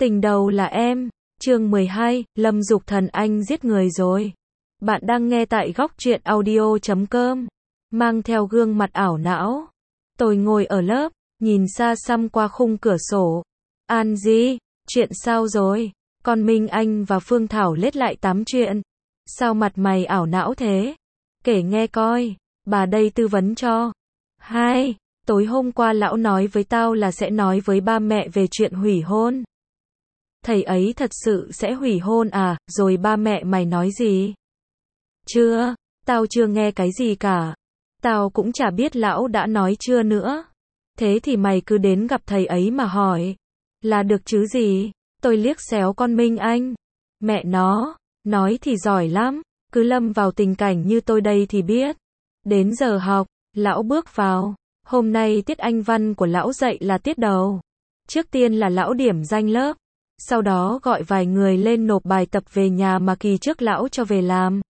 Tình đầu là em. Chương 12, Lâm Dục Thần anh giết người rồi. Bạn đang nghe tại góc truyện audio.com. Mang theo gương mặt ảo não. Tôi ngồi ở lớp, nhìn xa xăm qua khung cửa sổ. An Di, chuyện sao rồi? Con Minh Anh và Phương Thảo lết lại tám chuyện. Sao mặt mày ảo não thế? Kể nghe coi, bà đây tư vấn cho. Hai, tối hôm qua lão nói với tao là sẽ nói với ba mẹ về chuyện hủy hôn. Thầy ấy thật sự sẽ hủy hôn à, rồi ba mẹ mày nói gì? Chưa, tao chưa nghe cái gì cả. Tao cũng chả biết lão đã nói chưa nữa. Thế thì mày cứ đến gặp thầy ấy mà hỏi. Là được chứ gì? Tôi liếc xéo con Minh Anh. Mẹ nó, nói thì giỏi lắm, cứ lâm vào tình cảnh như tôi đây thì biết. Đến giờ học, lão bước vào. Hôm nay tiết Anh văn của lão dạy là tiết đầu. Trước tiên là lão điểm danh lớp. Sau đó gọi vài người lên nộp bài tập về nhà mà kỳ trước lão cho về làm.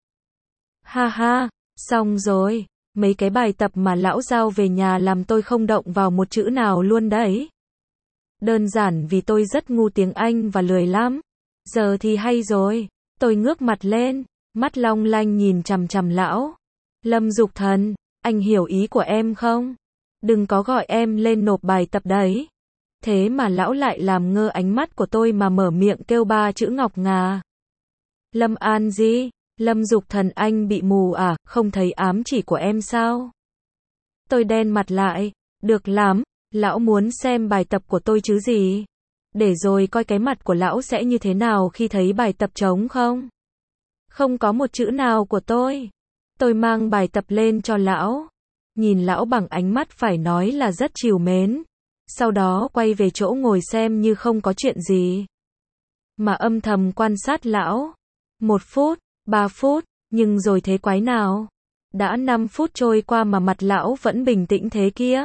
Ha ha, xong rồi. Mấy cái bài tập mà lão giao về nhà làm tôi không động vào một chữ nào luôn đấy. Đơn giản vì tôi rất ngu tiếng Anh và lười lắm. Giờ thì hay rồi. Tôi ngước mặt lên, mắt long lanh nhìn chằm chằm lão. Lâm Dục Thần, anh hiểu ý của em không? Đừng có gọi em lên nộp bài tập đấy. Thế mà lão lại làm ngơ ánh mắt của tôi mà mở miệng kêu ba chữ ngọc ngà. Lâm An Di, Lâm Dục Thần anh bị mù à, không thấy ám chỉ của em sao? Tôi đen mặt lại, được lắm, lão muốn xem bài tập của tôi chứ gì? Để rồi coi cái mặt của lão sẽ như thế nào khi thấy bài tập trống không? Không có một chữ nào của tôi. Tôi mang bài tập lên cho lão. Nhìn lão bằng ánh mắt phải nói là rất trìu mến. Sau đó quay về chỗ ngồi xem như không có chuyện gì. Mà âm thầm quan sát lão. 1 phút, 3 phút, nhưng rồi thế quái nào? Đã 5 phút trôi qua mà mặt lão vẫn bình tĩnh thế kia.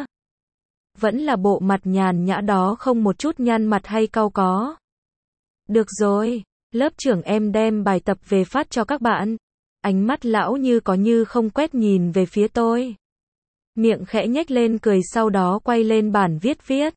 Vẫn là bộ mặt nhàn nhã đó, không một chút nhăn mặt hay cau có. Được rồi, lớp trưởng em đem bài tập về phát cho các bạn. Ánh mắt lão như có như không quét nhìn về phía tôi. Miệng khẽ nhếch lên cười, sau đó quay lên bàn viết.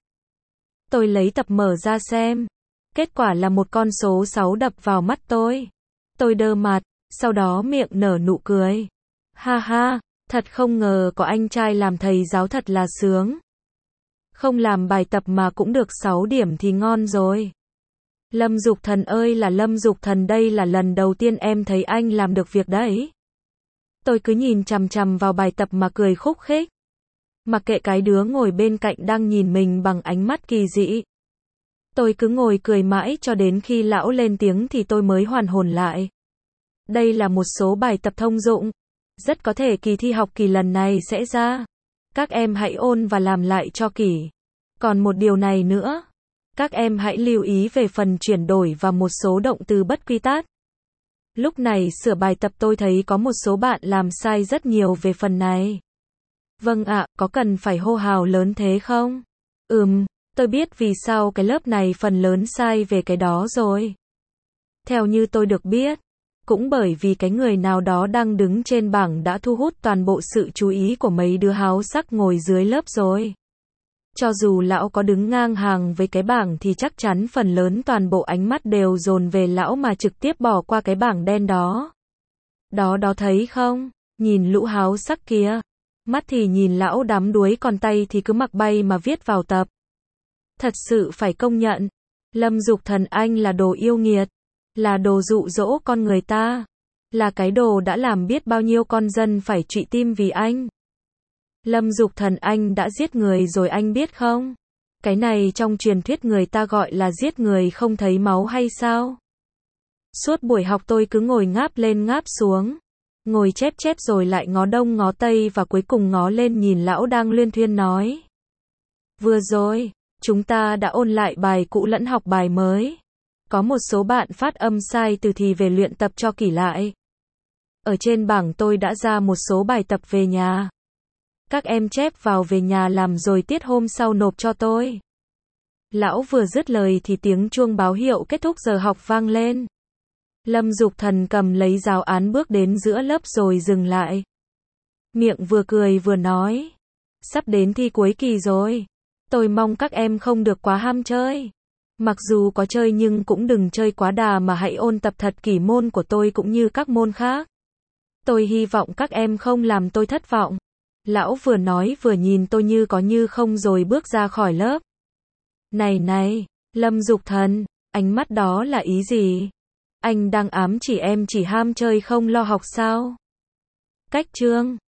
Tôi lấy tập mở ra xem. Kết quả là một con số 6 đập vào mắt tôi. Tôi đơ mặt, sau đó miệng nở nụ cười. Ha ha, thật không ngờ có anh trai làm thầy giáo thật là sướng. Không làm bài tập mà cũng được 6 điểm thì ngon rồi. Lâm Dục Thần ơi là Lâm Dục Thần, đây là lần đầu tiên em thấy anh làm được việc đấy. Tôi cứ nhìn chằm chằm vào bài tập mà cười khúc khích. Mặc kệ cái đứa ngồi bên cạnh đang nhìn mình bằng ánh mắt kỳ dị. Tôi cứ ngồi cười mãi cho đến khi lão lên tiếng thì tôi mới hoàn hồn lại. Đây là một số bài tập thông dụng. Rất có thể kỳ thi học kỳ lần này sẽ ra. Các em hãy ôn và làm lại cho kỹ. Còn một điều này nữa. Các em hãy lưu ý về phần chuyển đổi và một số động từ bất quy tắc. Lúc này sửa bài tập tôi thấy có một số bạn làm sai rất nhiều về phần này. Vâng ạ, có cần phải hô hào lớn thế không? Tôi biết vì sao cái lớp này phần lớn sai về cái đó rồi. Theo như tôi được biết, cũng bởi vì cái người nào đó đang đứng trên bảng đã thu hút toàn bộ sự chú ý của mấy đứa háo sắc ngồi dưới lớp rồi. Cho dù lão có đứng ngang hàng với cái bảng thì chắc chắn phần lớn toàn bộ ánh mắt đều dồn về lão mà trực tiếp bỏ qua cái bảng đen đó. Đó thấy không? Nhìn lũ háo sắc kia. Mắt thì nhìn lão đắm đuối, còn tay thì cứ mặc bay mà viết vào tập. Thật sự phải công nhận. Lâm Dục Thần anh là đồ yêu nghiệt. Là đồ dụ dỗ con người ta. Là cái đồ đã làm biết bao nhiêu con dân phải trụy tim vì anh. Lâm Dục Thần anh đã giết người rồi anh biết không? Cái này trong truyền thuyết người ta gọi là giết người không thấy máu hay sao? Suốt buổi học tôi cứ ngồi ngáp lên ngáp xuống. Ngồi chép rồi lại ngó đông ngó tây và cuối cùng ngó lên nhìn lão đang luyên thuyên nói. Vừa rồi, chúng ta đã ôn lại bài cũ lẫn học bài mới. Có một số bạn phát âm sai từ thì về luyện tập cho kỹ lại. Ở trên bảng tôi đã ra một số bài tập về nhà. Các em chép vào về nhà làm rồi tiết hôm sau nộp cho tôi. Lão vừa dứt lời thì tiếng chuông báo hiệu kết thúc giờ học vang lên. Lâm Dục Thần cầm lấy giáo án bước đến giữa lớp rồi dừng lại. Miệng vừa cười vừa nói. Sắp đến thi cuối kỳ rồi. Tôi mong các em không được quá ham chơi. Mặc dù có chơi nhưng cũng đừng chơi quá đà mà hãy ôn tập thật kỹ môn của tôi cũng như các môn khác. Tôi hy vọng các em không làm tôi thất vọng. Lão vừa nói vừa nhìn tôi như có như không rồi bước ra khỏi lớp. Này này, Lâm Dục Thần, ánh mắt đó là ý gì? Anh đang ám chỉ em chỉ ham chơi không lo học sao? Cách chương